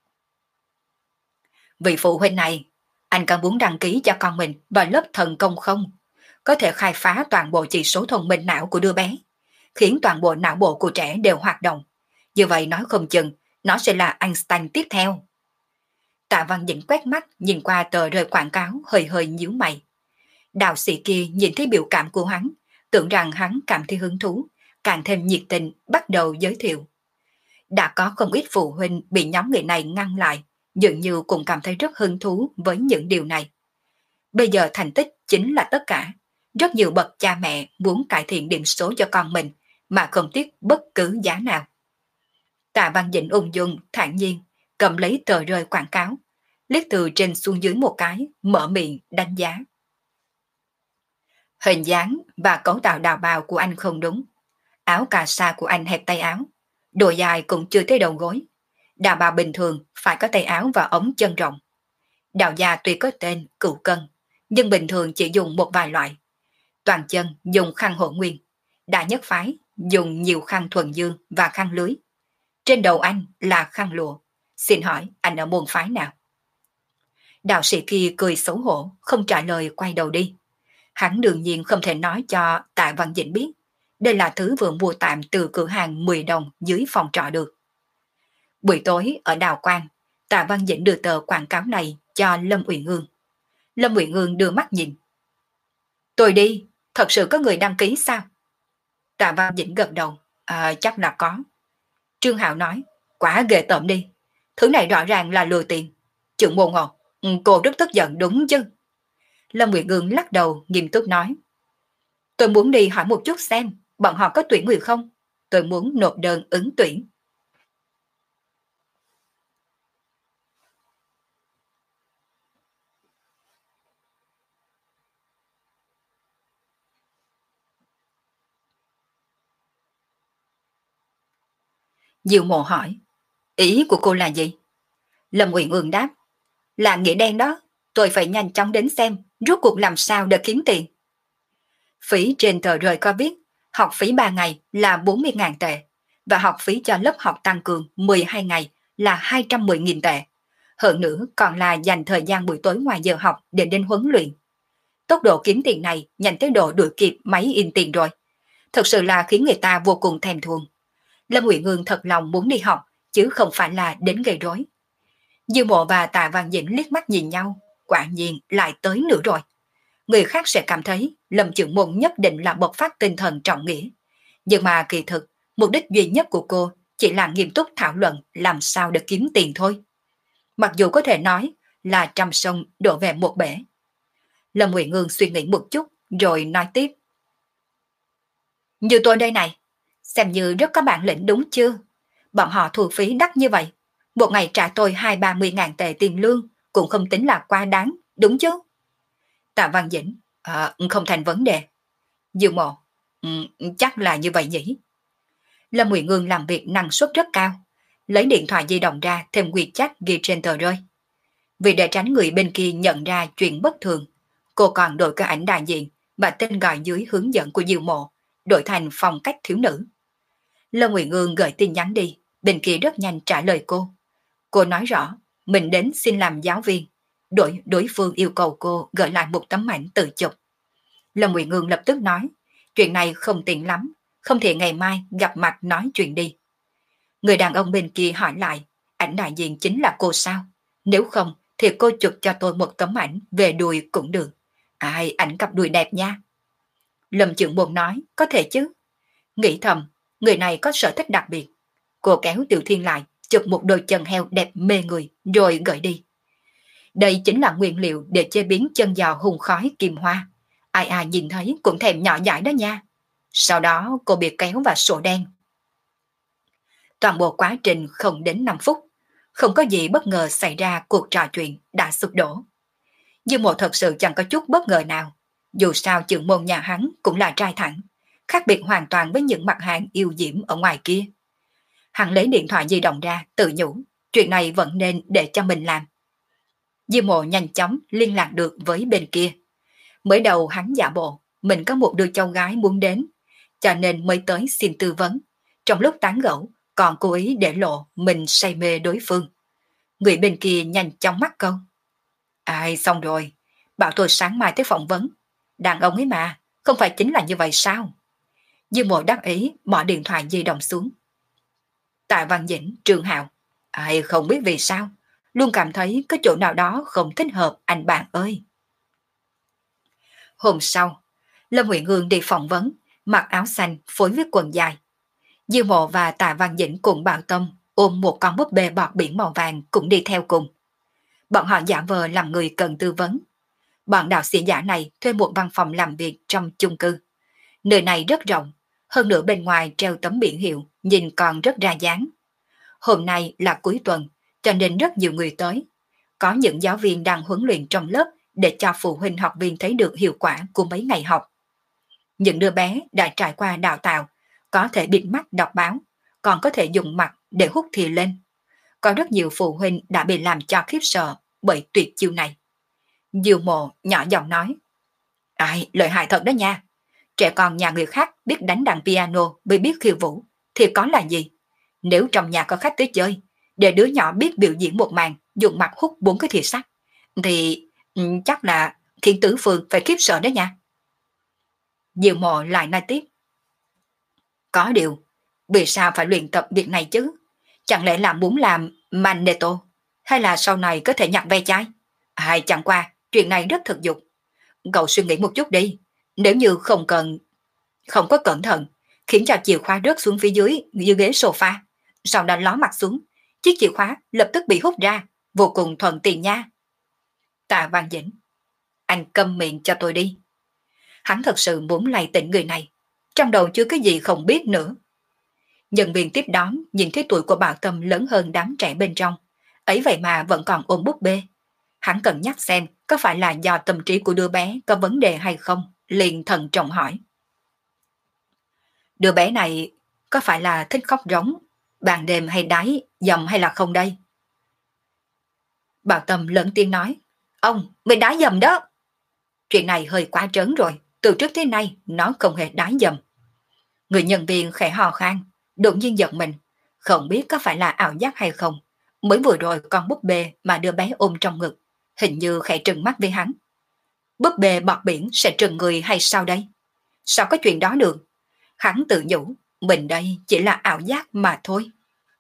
Vị phụ huynh này, anh có muốn đăng ký cho con mình vào lớp thần công không? Có thể khai phá toàn bộ chỉ số thông minh não của đứa bé, khiến toàn bộ não bộ của trẻ đều hoạt động. Như vậy nói không chừng, nó sẽ là Einstein tiếp theo. Tạ Văn Dĩnh quét mắt nhìn qua tờ rơi quảng cáo hơi hơi nhíu mày. Đạo sĩ kia nhìn thấy biểu cảm của hắn, tưởng rằng hắn cảm thấy hứng thú, càng thêm nhiệt tình bắt đầu giới thiệu. Đã có không ít phụ huynh bị nhóm người này ngăn lại, dường như cũng cảm thấy rất hứng thú với những điều này. Bây giờ thành tích chính là tất cả. Rất nhiều bậc cha mẹ muốn cải thiện điểm số cho con mình mà không tiếc bất cứ giá nào. Tạ Văn Dĩnh ung dung, thản nhiên, cầm lấy tờ rơi quảng cáo, liếc từ trên xuống dưới một cái, mở miệng đánh giá. Hình dáng và cấu tạo đào bào của anh không đúng. Áo cà sa của anh hẹp tay áo, độ dài cũng chưa tới đầu gối. Đào bào bình thường phải có tay áo và ống chân rộng. Đạo gia tuy có tên cửu cân, nhưng bình thường chỉ dùng một vài loại. Toàn chân dùng khăn hộ nguyên, Đại nhất phái dùng nhiều khăn thuần dương và khăn lưới. Trên đầu anh là khăn lụa. Xin hỏi anh ở môn phái nào? Đạo sĩ kia cười xấu hổ, không trả lời, quay đầu đi. Hắn đương nhiên không thể nói cho Tạ Văn Dĩnh biết. Đây là thứ vừa mua tạm từ cửa hàng 10 đồng dưới phòng trọ được. Buổi tối ở Đào Quang, Tạ Văn Dĩnh đưa tờ quảng cáo này cho Lâm Uyển Ương. Lâm Uyển Ương đưa mắt nhìn. Tôi đi, thật sự có người đăng ký sao? Tạ Văn Dĩnh gật đầu. Chắc là có. Trương Hạo nói, quả ghê tởm đi. Thứ này rõ ràng là lừa tiền. Trưởng môn ngọt, cô rất tức giận đúng chứ? Lâm Uyển Ương lắc đầu nghiêm túc nói. Tôi muốn đi hỏi một chút xem bọn họ có tuyển người không. Tôi muốn nộp đơn ứng tuyển. Diệu Mộ hỏi, ý của cô là gì? Lâm Uyển Ương đáp, là nghĩa đen đó. Tôi phải nhanh chóng đến xem rốt cuộc làm sao để kiếm tiền. Phí trên tờ rơi có viết học phí 3 ngày là 40.000 tệ và học phí cho lớp học tăng cường 12 ngày là 210.000 tệ. Hơn nữa còn là dành thời gian buổi tối ngoài giờ học để đến huấn luyện. Tốc độ kiếm tiền này nhanh tới độ đuổi kịp máy in tiền rồi. Thật sự là khiến người ta vô cùng thèm thuồng. Lâm Uyển Ương thật lòng muốn đi học chứ không phải là đến gây rối. Dư Mộ và Tạ Văn Dĩnh liếc mắt nhìn nhau, quả nhiên lại tới nữa rồi. Người khác sẽ cảm thấy Lâm trưởng môn nhất định là bộc phát tinh thần trọng nghĩa. Nhưng mà kỳ thực, mục đích duy nhất của cô chỉ là nghiêm túc thảo luận làm sao để kiếm tiền thôi. Mặc dù có thể nói là trăm sông đổ về một bể. Lâm Uyển Ương suy nghĩ một chút rồi nói tiếp. Như tôi đây này, xem như rất có bản lĩnh đúng chưa? Bọn họ thu phí đắt như vậy. Một ngày trả tôi 20-30 ngàn tệ tiền lương cũng không tính là quá đáng, đúng chứ? Tạ Văn Dĩnh, không thành vấn đề. Dư Mộ, chắc là như vậy nhỉ? Lâm Uyển Ương làm việc năng suất rất cao, lấy điện thoại di động ra thêm quy chat ghi trên tờ rơi. Vì để tránh người bên kia nhận ra chuyện bất thường, cô còn đổi cái ảnh đại diện và tên gọi dưới hướng dẫn của Dư Mộ, đổi thành phong cách thiếu nữ. Lâm Uyển Ương gửi tin nhắn đi, bên kia rất nhanh trả lời cô. Cô nói rõ, mình đến xin làm giáo viên. Đối phương yêu cầu cô gửi lại một tấm ảnh tự chụp. Lâm Uyển Ương lập tức nói, chuyện này không tiện lắm, không thể ngày mai gặp mặt nói chuyện đi. Người đàn ông bên kia hỏi lại, ảnh đại diện chính là cô sao? Nếu không thì cô chụp cho tôi một tấm ảnh về đùi cũng được. Ảnh cặp đùi đẹp nha. Lâm trưởng môn nói, có thể chứ. Nghĩ thầm, người này có sở thích đặc biệt. Cô kéo Tiểu Thiên lại, chụp một đôi chân heo đẹp mê người, rồi gửi đi. Đây chính là nguyên liệu để chế biến chân giò hùng khói kim hoa. Ai ai nhìn thấy cũng thèm nhỏ dãi đó nha. Sau đó cô bị kéo vào sổ đen. Toàn bộ quá trình không đến 5 phút. Không có gì bất ngờ xảy ra, cuộc trò chuyện đã sụp đổ. Dư Mộ thật sự chẳng có chút bất ngờ nào. Dù sao trưởng môn nhà hắn cũng là trai thẳng, khác biệt hoàn toàn với những mặt hàng yêu diễm ở ngoài kia. Hắn lấy điện thoại di động ra, tự nhủ, chuyện này vẫn nên để cho mình làm. Dư Mộ nhanh chóng liên lạc được với bên kia. Mới đầu hắn giả bộ, mình có một đứa cháu gái muốn đến, cho nên mới tới xin tư vấn. Trong lúc tán gẫu, còn cố ý để lộ mình say mê đối phương. Người bên kia nhanh chóng mắc câu. Xong rồi, bảo tôi sáng mai tới phỏng vấn. Đàn ông ấy mà, không phải chính là như vậy sao? Dư Mộ đắc ý bỏ điện thoại di động xuống. Tạ Văn Dĩnh, Trương Hạo, không biết vì sao, luôn cảm thấy có chỗ nào đó không thích hợp anh bạn ơi. Hôm sau, Lâm Uyển Ương đi phỏng vấn, mặc áo xanh phối với quần dài. Dư Mộ và Tạ Văn Dĩnh cùng Bảo Tâm ôm một con búp bê bọt biển màu vàng cũng đi theo cùng. Bọn họ giả vờ làm người cần tư vấn. Bọn đạo sĩ giả này thuê một văn phòng làm việc trong chung cư. Nơi này rất rộng, hơn nữa bên ngoài treo tấm biển hiệu, nhìn còn rất ra dáng. Hôm nay là cuối tuần, cho nên rất nhiều người tới. Có những giáo viên đang huấn luyện trong lớp để cho phụ huynh học viên thấy được hiệu quả của mấy ngày học. Những đứa bé đã trải qua đào tạo, có thể bịt mắt đọc báo, còn có thể dùng mặt để hút thì lên. Có rất nhiều phụ huynh đã bị làm cho khiếp sợ bởi tuyệt chiêu này. Diêu Mộ nhỏ giọng nói, ai, lợi hại thật đó nha. Trẻ con nhà người khác biết đánh đàn piano mới biết khiêu vũ, thì có là gì? Nếu trong nhà có khách tới chơi, để đứa nhỏ biết biểu diễn một màn dùng mặt hút 4 cái thìa sắt, thì chắc là khiến tứ phương phải khiếp sợ đó nha. Diệu Mộ lại nói tiếp, có điều, vì sao phải luyện tập việc này chứ? Chẳng lẽ là muốn làm magneto, hay là sau này có thể nhặt ve chai? Hay chẳng qua, chuyện này rất thực dụng. Cậu suy nghĩ một chút đi, nếu như không có cẩn thận, khiến cho chìa khóa rớt xuống phía dưới ghế sofa, sau đó ló mặt xuống, chiếc chìa khóa lập tức bị hút ra, vô cùng thuận tiện nha. Tạ Văn Dĩnh, anh câm miệng cho tôi đi. Hắn thật sự muốn lay tỉnh người này, trong đầu chưa cái gì không biết nữa. Nhân viên tiếp đón nhìn thấy tuổi của Bảo Tâm lớn hơn đám trẻ bên trong, ấy vậy mà vẫn còn ôm búp bê. Hắn cân nhắc xem có phải là do tâm trí của đứa bé có vấn đề hay không, liền thận trọng hỏi. Đứa bé này có phải là thích khóc rống, ban đêm hay đáy, dầm hay là không đây? Bảo Tâm lớn tiếng nói, ông, mày đá dầm đó. Chuyện này hơi quá trớn rồi, từ trước tới nay nó không hề đá dầm. Người nhân viên khẽ hò khan, đột nhiên giật mình, không biết có phải là ảo giác hay không. Mới vừa rồi con búp bê mà đứa bé ôm trong ngực, hình như khẽ trừng mắt với hắn. Búp bê bọt biển sẽ trừng người hay sao đây? Sao có chuyện đó được? Hắn tự nhủ, mình đây chỉ là ảo giác mà thôi.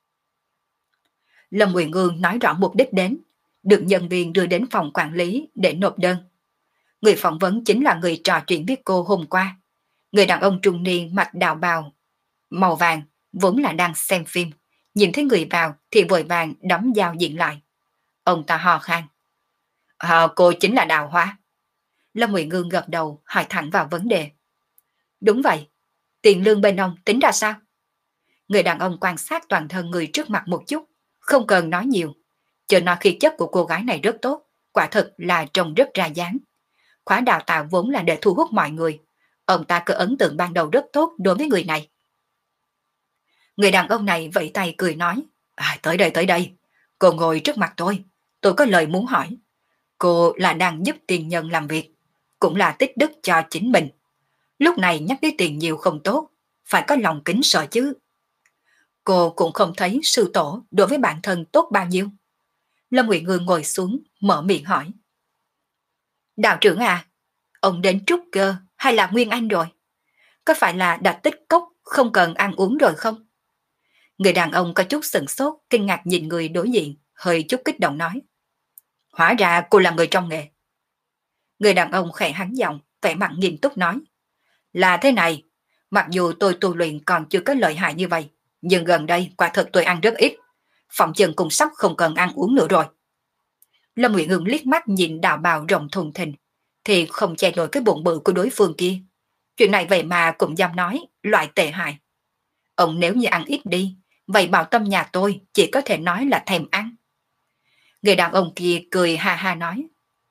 Lâm Uyển Ương nói rõ mục đích đến, được nhân viên đưa đến phòng quản lý để nộp đơn. Người phỏng vấn chính là người trò chuyện với cô hôm qua. Người đàn ông trung niên mặc đạo bào màu vàng, vốn là đang xem phim. Nhìn thấy người vào thì vội vàng đóng dao diện lại. Ông ta hò khan. Cô chính là Đào Hoa. Lâm Uyển Ương gật đầu hỏi thẳng vào vấn đề. Đúng vậy. Tiền lương bên ông tính ra sao? Người đàn ông quan sát toàn thân người trước mặt một chút, không cần nói nhiều. Cho nói khí chất của cô gái này rất tốt, quả thực là trông rất ra dáng. Khóa đào tạo vốn là để thu hút mọi người. Ông ta có ấn tượng ban đầu rất tốt đối với người này. Người đàn ông này vẫy tay cười nói, tới đây, cô ngồi trước mặt tôi có lời muốn hỏi. Cô là đang giúp tiền nhân làm việc, cũng là tích đức cho chính mình. Lúc này nhắc đến tiền nhiều không tốt, phải có lòng kính sợ chứ. Cô cũng không thấy sư tổ đối với bản thân tốt bao nhiêu. Lâm Uyển Ương ngồi xuống, mở miệng hỏi. Đạo trưởng à, ông đến Trúc Cơ hay là Nguyên Anh rồi? Có phải là đã tích cốc không cần ăn uống rồi không? Người đàn ông có chút sửng sốt, kinh ngạc nhìn người đối diện, hơi chút kích động nói. Hóa ra cô là người trong nghề. Người đàn ông khẽ hắn giọng, vẻ mặt nghiêm túc nói. Là thế này, mặc dù tôi tu luyện còn chưa có lợi hại như vậy, nhưng gần đây quả thật tôi ăn rất ít. Phòng chừng cùng sắp không cần ăn uống nữa rồi. Lâm Uyển Ương liếc mắt nhìn đạo bào rộng thùng thình, thì không che nổi cái bụng bự của đối phương kia. Chuyện này vậy mà cũng dám nói, loại tệ hại. Ông nếu như ăn ít đi, vậy Bảo Tâm nhà tôi chỉ có thể nói là thèm ăn. Người đàn ông kia cười ha ha nói.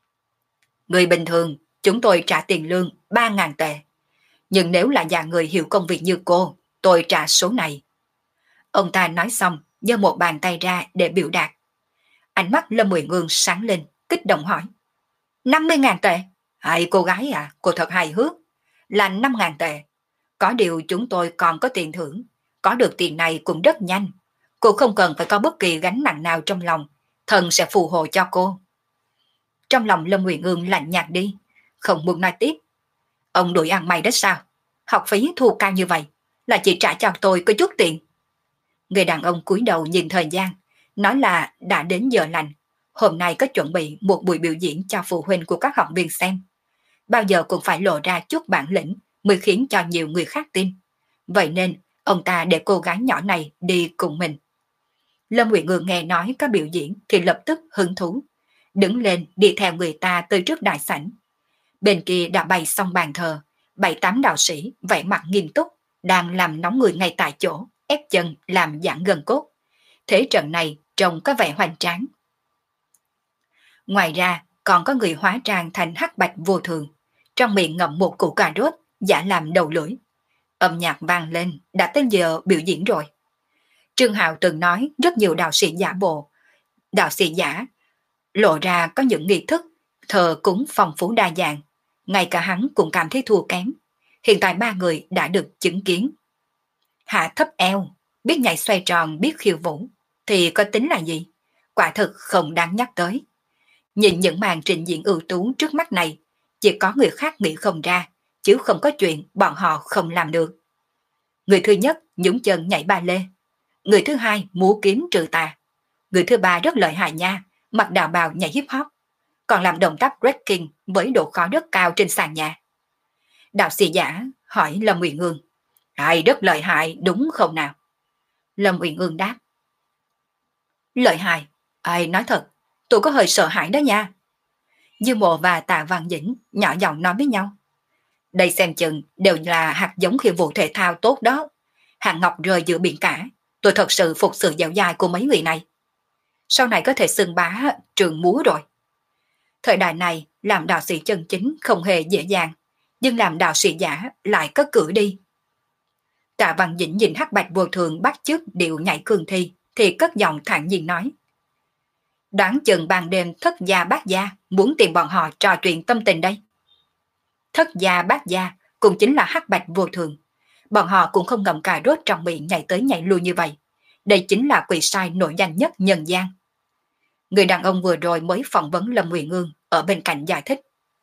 Người bình thường, chúng tôi trả tiền lương 3.000 tệ. Nhưng nếu là nhà người hiểu công việc như cô, tôi trả số này. Ông ta nói xong, giơ một bàn tay ra để biểu đạt. Ánh mắt Lâm Uyển Ương sáng lên, kích động hỏi. 50.000 tệ? Hay cô gái à, cô thật hài hước. Là 5.000 tệ. Có điều chúng tôi còn có tiền thưởng. Có được tiền này cũng rất nhanh. Cô không cần phải có bất kỳ gánh nặng nào trong lòng. Thần sẽ phù hộ cho cô. Trong lòng Lâm Uyển Ương lạnh nhạt đi, không muốn nói tiếp. Ông đuổi ăn mày đó sao? Học phí thu cao như vậy, là chỉ trả cho tôi có chút tiền. Người đàn ông cúi đầu nhìn thời gian, nói là đã đến giờ lành. Hôm nay có chuẩn bị một buổi biểu diễn cho phụ huynh của các học viên xem. Bao giờ cũng phải lộ ra chút bản lĩnh mới khiến cho nhiều người khác tin. Vậy nên, ông ta để cô gái nhỏ này đi cùng mình. Lâm Uyển Ương nghe nói có biểu diễn thì lập tức hứng thú. Đứng lên đi theo người ta tới trước đại sảnh. Bên kia đã bày xong bàn thờ, 7-8 đạo sĩ vẻ mặt nghiêm túc, đang làm nóng người ngay tại chỗ, ép chân làm giãn gân cốt. Thế trận này trông có vẻ hoành tráng. Ngoài ra, còn có người hóa trang thành hắc bạch vô thường, trong miệng ngậm một củ cà rốt, giả làm đầu lưỡi. Âm nhạc vang lên, đã tới giờ biểu diễn rồi. Trương Hạo từng nói rất nhiều đạo sĩ giả bộ, đạo sĩ giả lộ ra có những nghi thức thờ cúng phong phú đa dạng, ngay cả hắn cũng cảm thấy thua kém. Hiện tại ba người đã được chứng kiến. Hạ thấp eo, biết nhảy xoay tròn, biết khiêu vũ, thì có tính là gì? Quả thực không đáng nhắc tới. Nhìn những màn trình diễn ưu tú trước mắt này, chỉ có người khác nghĩ không ra, chứ không có chuyện bọn họ không làm được. Người thứ nhất nhúng chân nhảy ba lê. Người thứ hai múa kiếm trừ tà. Người thứ ba rất lợi hại nha, mặc đạo bào nhảy hip hop, còn làm động tác breaking với độ khó rất cao trên sàn nhà. Đạo sĩ giả hỏi Lâm Uyển Ương, ai rất lợi hại đúng không nào? Lâm Uyển Ương đáp, lợi hại, ai nói thật, tôi có hơi sợ hãi đó nha. Dư Mộ và Tạ Văn Dĩnh nhỏ giọng nói với nhau, đây xem chừng đều là hạt giống khiêu vũ thể thao tốt đó. Hạng ngọc rơi giữa biển cả, tôi thật sự phục sự dẻo dai của mấy người này. Sau này có thể xưng bá trường múa rồi. Thời đại này làm đạo sĩ chân chính không hề dễ dàng, nhưng làm đạo sĩ giả lại có cử đi. Tạ Văn Dĩnh nhìn Hắc Bạch Vô Thường bắt chước điệu nhảy cương thi thì cất giọng thản nhiên nói, đoán chừng ban đêm Thất Gia Bát Gia muốn tìm bọn họ trò chuyện tâm tình đây. Thất Gia Bát Gia cũng chính là Hắc Bạch Vô Thường. Bọn họ cũng không ngậm cà rốt trong miệng nhảy tới nhảy lui như vậy. Đây chính là quỷ sai nổi danh nhất nhân gian. Người đàn ông vừa rồi mới phỏng vấn Lâm Uyển Ương ở bên cạnh giải thích.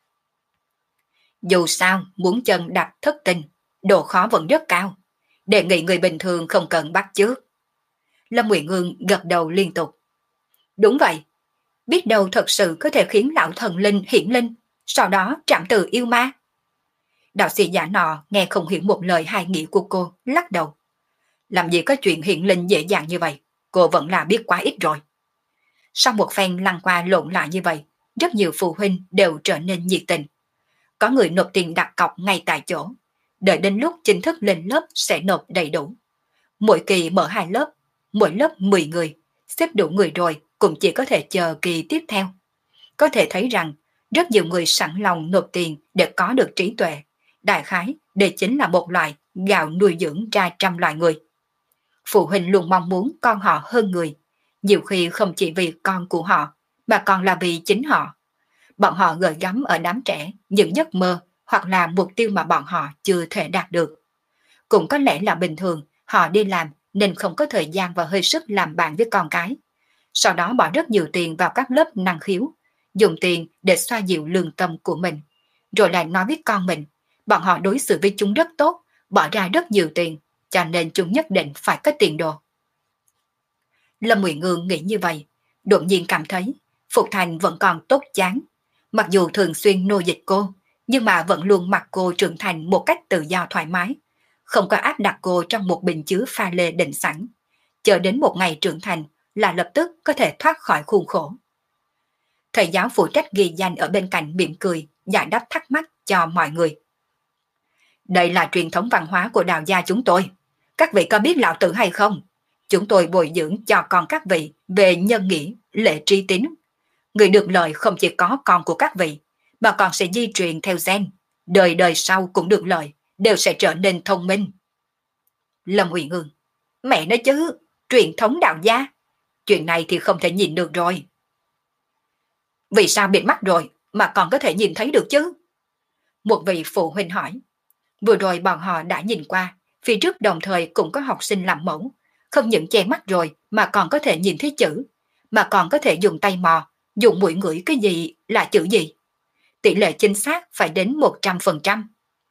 Dù sao, muốn chân đạp thất tình, độ khó vẫn rất cao. Đề nghị người bình thường không cần bắt chước. Lâm Uyển Ương gật đầu liên tục. Đúng vậy, biết đâu thật sự có thể khiến lão thần linh hiển linh, sau đó trảm từ yêu ma. Đạo sĩ giả nọ nghe không hiểu một lời hai nghĩa của cô, lắc đầu. Làm gì có chuyện hiển linh dễ dàng như vậy, cô vẫn là biết quá ít rồi. Sau một phen lăn qua lộn lại như vậy, rất nhiều phụ huynh đều trở nên nhiệt tình. Có người nộp tiền đặt cọc ngay tại chỗ, đợi đến lúc chính thức lên lớp sẽ nộp đầy đủ. Mỗi kỳ mở 2 lớp, mỗi lớp 10 người, xếp đủ người rồi cũng chỉ có thể chờ kỳ tiếp theo. Có thể thấy rằng rất nhiều người sẵn lòng nộp tiền để có được trí tuệ. Đại khái, đây chính là một loại gạo nuôi dưỡng ra trăm loại người. Phụ huynh luôn mong muốn con họ hơn người, nhiều khi không chỉ vì con của họ, mà còn là vì chính họ. Bọn họ gửi gắm ở đám trẻ những giấc mơ hoặc là mục tiêu mà bọn họ chưa thể đạt được. Cũng có lẽ là bình thường, họ đi làm nên không có thời gian và hơi sức làm bạn với con cái. Sau đó bỏ rất nhiều tiền vào các lớp năng khiếu, dùng tiền để xoa dịu lương tâm của mình. Rồi lại nói với con mình, bọn họ đối xử với chúng rất tốt, bỏ ra rất nhiều tiền, cho nên chúng nhất định phải có tiền đồ. Lâm Uyển Ương nghĩ như vậy, đột nhiên cảm thấy Phục Thành vẫn còn tốt chán. Mặc dù thường xuyên nô dịch cô, nhưng mà vẫn luôn mặc cô trưởng thành một cách tự do thoải mái, không có áp đặt cô trong một bình chứa pha lê định sẵn. Chờ đến một ngày trưởng thành là lập tức có thể thoát khỏi khuôn khổ. Thầy giáo phụ trách ghi danh ở bên cạnh mỉm cười, giải đáp thắc mắc cho mọi người. Đây là truyền thống văn hóa của Đào gia chúng tôi. Các vị có biết lão tử hay không? Chúng tôi bồi dưỡng cho con các vị về nhân nghĩa, lễ trí tín. Người được lợi không chỉ có con của các vị, mà còn sẽ di truyền theo gen. Đời đời sau cũng được lợi, đều sẽ trở nên thông minh. Lâm Uyển Ương, mẹ nói chứ, truyền thống Đào gia. Chuyện này thì không thể nhìn được rồi. Vì sao bịt mắt rồi mà còn có thể nhìn thấy được chứ? Một vị phụ huynh hỏi. Vừa rồi bọn họ đã nhìn qua, phía trước đồng thời cũng có học sinh làm mẫu, không những che mắt rồi mà còn có thể nhìn thấy chữ, mà còn có thể dùng tay mò, dùng mũi ngửi cái gì là chữ gì. Tỷ lệ chính xác phải đến 100%.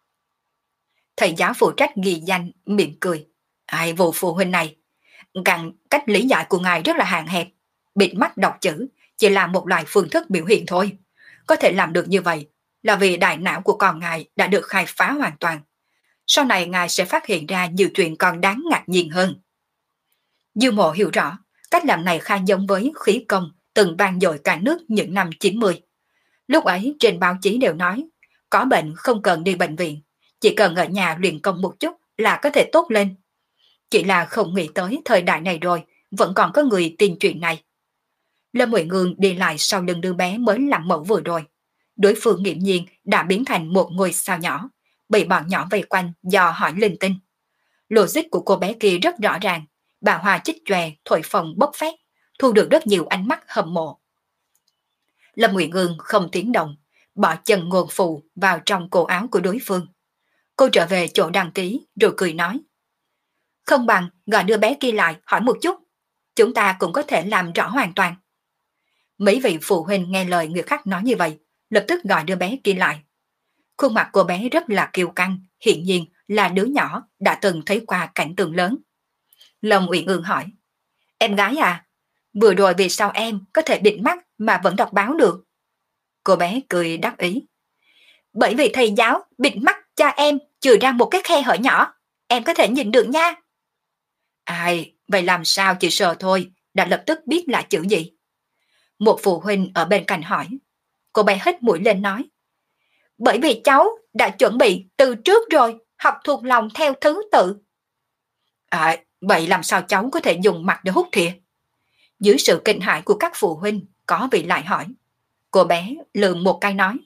Thầy giáo phụ trách ghi danh mỉm cười. Ai vụ phụ huynh này, cách lý giải của ngài rất là hạn hẹp. Bịt mắt đọc chữ chỉ là một loại phương thức biểu hiện thôi. Có thể làm được như vậy là vì đại não của con ngài đã được khai phá hoàn toàn. Sau này ngài sẽ phát hiện ra nhiều chuyện còn đáng ngạc nhiên hơn. Dư Mộ hiểu rõ, cách làm này khá giống với khí công từng vang dội cả nước những năm 90. Lúc ấy trên báo chí đều nói, có bệnh không cần đi bệnh viện, chỉ cần ở nhà luyện công một chút là có thể tốt lên. Chỉ là không nghĩ tới thời đại này rồi, vẫn còn có người tin chuyện này. Lâm Uyển Ương đi lại sau lưng đứa bé mới làm mẫu vừa rồi. Đối phương nghiễm nhiên đã biến thành một ngôi sao nhỏ, bị bọn nhỏ vây quanh dò hỏi linh tinh. Logic của cô bé kia rất rõ ràng, bà Hoa chích chòe, thổi phồng bốc phét, thu được rất nhiều ánh mắt hâm mộ. Lâm Nguyệt Ngương không tiếng động, bỏ chân ngôn phù vào trong cổ áo của đối phương. Cô trở về chỗ đăng ký rồi cười nói. Không bằng gọi đứa bé kia lại hỏi một chút, chúng ta cũng có thể làm rõ hoàn toàn. Mấy vị phụ huynh nghe lời người khác nói như vậy, lập tức gọi đứa bé kia lại. Khuôn mặt cô bé rất là kiêu căng, hiện nhiên là đứa nhỏ đã từng thấy qua cảnh tượng lớn. Lâm Uyển Ương hỏi, em gái à, vừa rồi vì sao em có thể bịt mắt mà vẫn đọc báo được? Cô bé cười đắc ý. Bởi vì thầy giáo bịt mắt cho em trừ ra một cái khe hở nhỏ, em có thể nhìn được nha. Ai, vậy làm sao chị sợ thôi, đã lập tức biết là chữ gì? Một phụ huynh ở bên cạnh hỏi. Cô bé hít mũi lên nói. Bởi vì cháu đã chuẩn bị từ trước rồi, học thuộc lòng theo thứ tự. À, vậy làm sao cháu có thể dùng mặt để hút thìa? Dưới sự kinh hãi của các phụ huynh, có vị lại hỏi. Cô bé lườm một cái nói.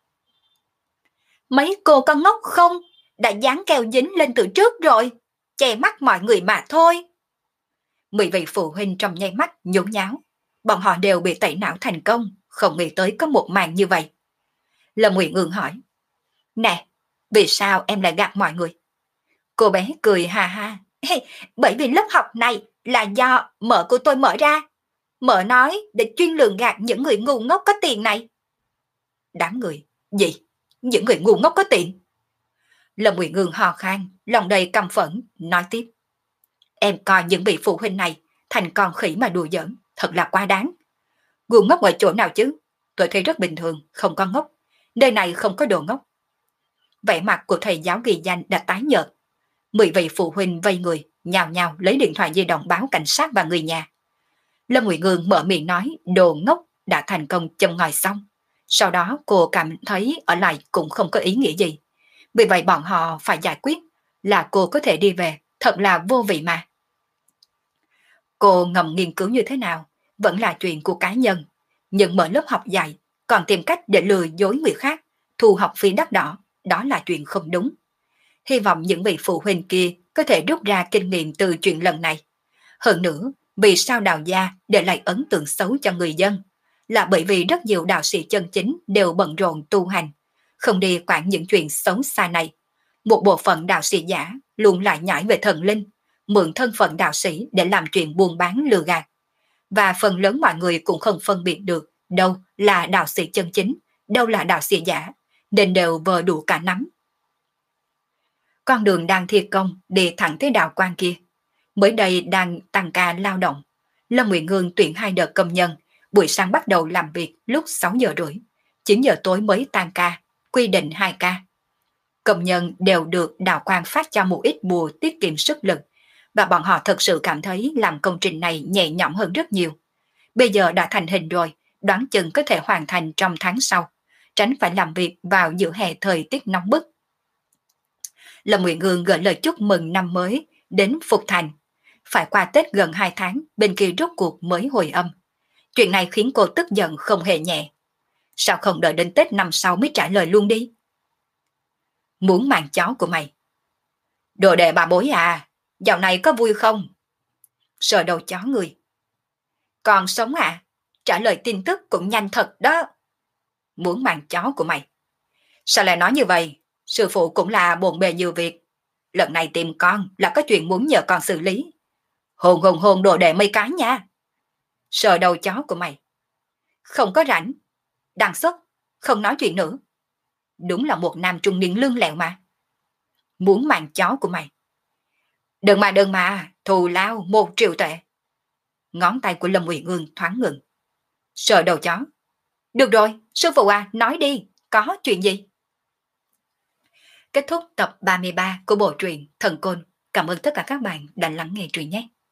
Mấy cô có ngốc không? Đã dán keo dính lên từ trước rồi, che mắt mọi người mà thôi. 10 vị phụ huynh trong nháy mắt nhốn nháo. Bọn họ đều bị tẩy não thành công, không nghĩ tới có một màn như vậy. Lâm Uyển Ương hỏi. Nè, vì sao em lại gạt mọi người? Cô bé cười ha ha. Bởi vì lớp học này là do mợ của tôi mở ra. Mợ nói để chuyên lường gạt những người ngu ngốc có tiền này. Đám người, gì? Những người ngu ngốc có tiền? Lâm Uyển Ương hò khan, lòng đầy căm phẫn, nói tiếp. Em coi những vị phụ huynh này thành con khỉ mà đùa giỡn, thật là quá đáng. Ngu ngốc ở chỗ nào chứ? Tôi thấy rất bình thường, không có ngốc. Nơi này không có đồ ngốc. Vẻ mặt của thầy giáo ghi danh đã tái nhợt. 10 vị phụ huynh vây người, nhào nhào lấy điện thoại di động báo cảnh sát và người nhà. Lâm Nguyệt Ngương mở miệng nói đồ ngốc đã thành công châm ngòi xong. Sau đó cô cảm thấy ở lại cũng không có ý nghĩa gì. Vì vậy bọn họ phải giải quyết là cô có thể đi về, thật là vô vị mà. Cô ngầm nghiên cứu như thế nào vẫn là chuyện của cá nhân, nhưng mở lớp học dạy còn tìm cách để lừa dối người khác, thu học phí đắt đỏ, đó là chuyện không đúng. Hy vọng những vị phụ huynh kia có thể rút ra kinh nghiệm từ chuyện lần này. Hơn nữa, vì sao Đào gia để lại ấn tượng xấu cho người dân? Là bởi vì rất nhiều đạo sĩ chân chính đều bận rộn tu hành, không đi quản những chuyện xấu xa này. Một bộ phận đạo sĩ giả luôn lại nhảy về thần linh, mượn thân phận đạo sĩ để làm chuyện buôn bán lừa gạt. Và phần lớn mọi người cũng không phân biệt được đâu là đạo sĩ chân chính, đâu là đạo sĩ giả, nên đều vờ đủ cả nắm. Con đường đang thi công đi thẳng tới đạo quan kia. Mới đây đang tăng ca lao động. Lâm Nguyệt Ngương tuyển 2 đợt công nhân, buổi sáng bắt đầu làm việc lúc 6 giờ rưỡi, 9 giờ tối mới tan ca, quy định 2 ca. Công nhân đều được đạo quan phát cho một ít bùa tiết kiệm sức lực, và bọn họ thật sự cảm thấy làm công trình này nhẹ nhõm hơn rất nhiều. Bây giờ đã thành hình rồi, đoán chừng có thể hoàn thành trong tháng sau, tránh phải làm việc vào giữa hè thời tiết nóng bức. Lâm Nguyệt Ngương gửi lời chúc mừng năm mới đến Phục Thành. Phải qua Tết gần 2 tháng, bên kia rốt cuộc mới hồi âm. Chuyện này khiến cô tức giận không hề nhẹ. Sao không đợi đến Tết năm sau mới trả lời luôn đi? Muốn mang chó của mày. Đồ đệ bà bối à, dạo này có vui không? Sờ đầu chó người. Còn sống à? Trả lời tin tức cũng nhanh thật đó. Muốn mang chó của mày. Sao lại nói như vậy? Sư phụ cũng là bộn bề nhiều việc. Lần này tìm con là có chuyện muốn nhờ con xử lý. Hồn đồ đệ mấy cái nha. Sờ đầu chó của mày. Không có rảnh. Đằng xuất. Không nói chuyện nữa. Đúng là một nam trung niên lương lẹo mà. Muốn mang chó của mày. Đừng mà. Thù lao 1 triệu tệ. Ngón tay của Lâm Uyển Ương thoáng ngừng. Sờ đầu chó. Được rồi, sư phụ à, nói đi. Có chuyện gì? Kết thúc tập 33 của bộ truyện Thần Côn. Cảm ơn tất cả các bạn đã lắng nghe truyện nhé.